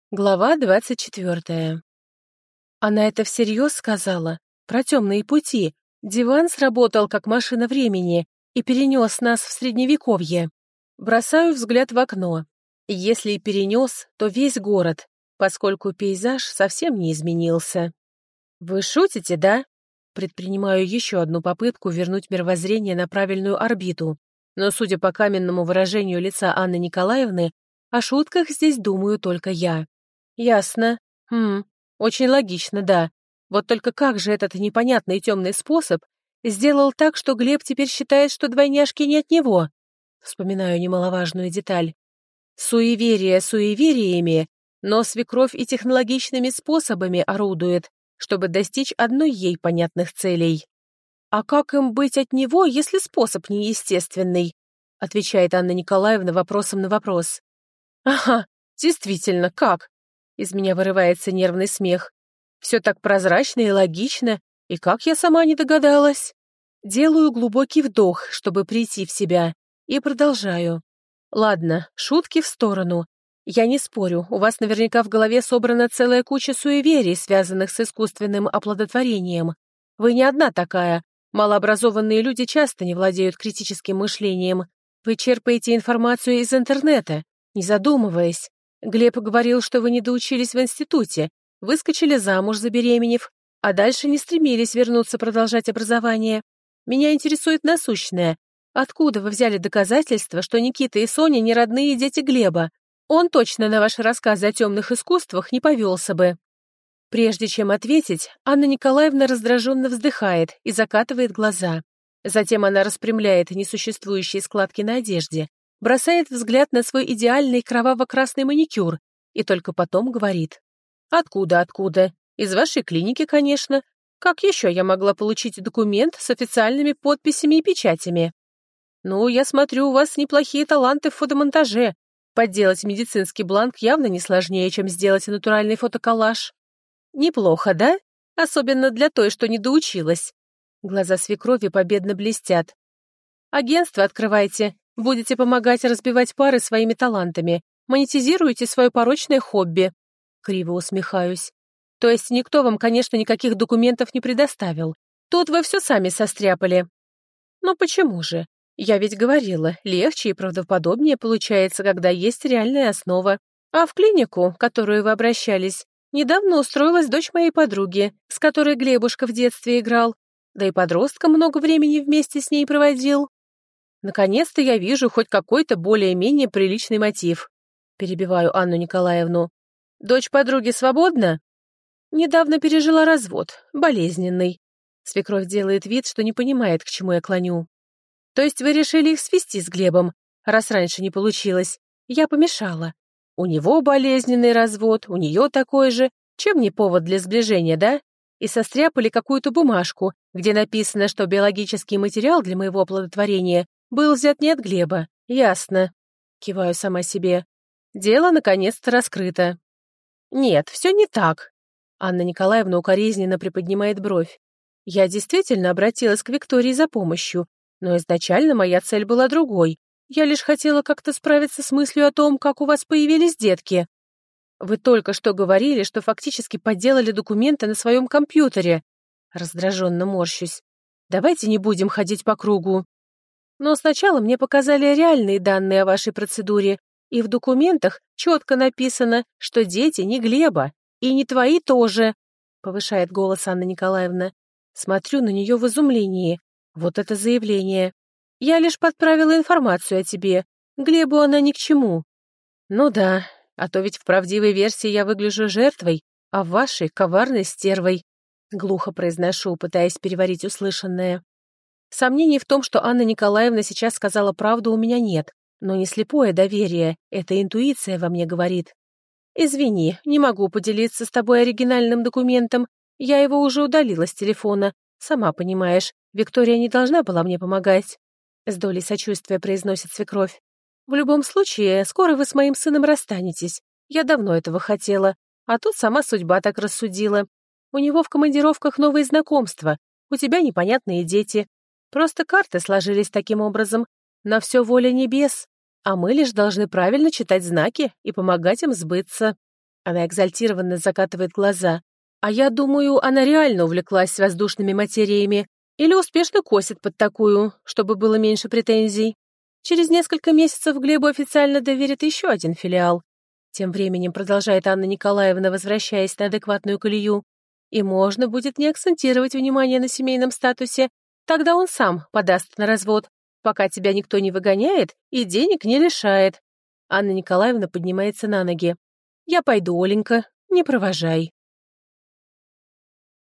Глава 24. Она это всерьез сказала? Про темные пути. Диван сработал, как машина времени, и перенес нас в Средневековье. Бросаю взгляд в окно. Если и перенес, то весь город, поскольку пейзаж совсем не изменился. Вы шутите, да? Предпринимаю еще одну попытку вернуть мировоззрение на правильную орбиту. Но, судя по каменному выражению лица Анны Николаевны, о шутках здесь думаю только я. Ясно. Очень логично, да. Вот только как же этот непонятный темный способ сделал так, что Глеб теперь считает, что двойняшки не от него? Вспоминаю немаловажную деталь. Суеверие суевериями, но свекровь и технологичными способами орудует, чтобы достичь одной ей понятных целей. «А как им быть от него, если способ неестественный?» отвечает Анна Николаевна вопросом на вопрос. «Ага, действительно, как?» Из меня вырывается нервный смех. Все так прозрачно и логично, и как я сама не догадалась? Делаю глубокий вдох, чтобы прийти в себя, и продолжаю. Ладно, шутки в сторону. Я не спорю, у вас наверняка в голове собрана целая куча суеверий, связанных с искусственным оплодотворением. Вы не одна такая. Малообразованные люди часто не владеют критическим мышлением. Вы черпаете информацию из интернета, не задумываясь. Глеб говорил, что вы не доучились в институте, выскочили замуж, забеременев, а дальше не стремились вернуться продолжать образование. Меня интересует насущное. Откуда вы взяли доказательства, что Никита и Соня не родные дети Глеба? Он точно на ваши рассказы о темных искусствах не повелся бы. Прежде чем ответить, Анна Николаевна раздраженно вздыхает и закатывает глаза. Затем она распрямляет несуществующие складки на одежде, бросает взгляд на свой идеальный кроваво-красный маникюр и только потом говорит. «Откуда? Из вашей клиники, конечно. Как еще я могла получить документ с официальными подписями и печатями? Ну, я смотрю, у вас неплохие таланты в фотомонтаже. Подделать медицинский бланк явно не сложнее, чем сделать натуральный фотоколлаж. Неплохо, да? Особенно для той, что не доучилась». Глаза свекрови победно блестят. «Агентство открывайте. Будете помогать разбивать пары своими талантами. Монетизируете свое порочное хобби». Криво усмехаюсь. То есть никто вам, конечно, никаких документов не предоставил. Тут вы все сами состряпали. Но почему же? Я ведь говорила, легче и правдоподобнее получается, когда есть реальная основа. А в клинику, в которую вы обращались, недавно устроилась дочь моей подруги, с которой Глебушка в детстве играл. Да и подростка много времени вместе с ней проводил. Наконец-то я вижу хоть какой-то более-менее приличный мотив. Перебиваю Анну Николаевну. Дочь подруги свободна? Недавно пережила развод, болезненный. Свекровь делает вид, что не понимает, к чему я клоню. То есть вы решили их свести с Глебом, раз раньше не получилось. Я помешала. У него болезненный развод, у нее такой же. Чем не повод для сближения, да? И состряпали какую-то бумажку, где написано, что биологический материал для моего оплодотворения был взят не от Глеба. Ясно. Киваю сама себе. Дело наконец-то раскрыто. Нет, все не так. Анна Николаевна укоризненно приподнимает бровь. Я действительно обратилась к Виктории за помощью, но изначально моя цель была другой. Я лишь хотела как-то справиться с мыслью о том, как у вас появились детки. Вы только что говорили, что фактически подделали документы на своем компьютере. Раздраженно морщусь. Давайте не будем ходить по кругу. Но сначала мне показали реальные данные о вашей процедуре, и в документах четко написано, что дети не Глеба, и не твои тоже, повышает голос Анна Николаевна. Смотрю на нее в изумлении. Вот это заявление. Я лишь подправила информацию о тебе. Глебу она ни к чему. Ну да, а то ведь в правдивой версии я выгляжу жертвой, а в вашей — коварной стервой. Глухо произношу, пытаясь переварить услышанное. Сомнений в том, что Анна Николаевна сейчас сказала правду, у меня нет, но не слепое доверие, это интуиция во мне говорит. «Извини, не могу поделиться с тобой оригинальным документом. Я его уже удалила с телефона. Сама понимаешь, Виктория не должна была мне помогать», — с долей сочувствия произносит свекровь. «В любом случае, скоро вы с моим сыном расстанетесь. Я давно этого хотела, а тут сама судьба так рассудила. У него в командировках новые знакомства, у тебя непонятные дети. Просто карты сложились таким образом. На все воля небес, а мы лишь должны правильно читать знаки и помогать им сбыться». Она экзальтированно закатывает глаза. А я думаю, она реально увлеклась воздушными материями или успешно косит под такую, чтобы было меньше претензий. Через несколько месяцев Глебу официально доверят еще один филиал. Тем временем продолжает Анна Николаевна, возвращаясь на адекватную колею. И можно будет не акцентировать внимание на семейном статусе, тогда он сам подаст на развод, пока тебя никто не выгоняет и денег не лишает. Анна Николаевна поднимается на ноги. «Я пойду, Оленька, не провожай».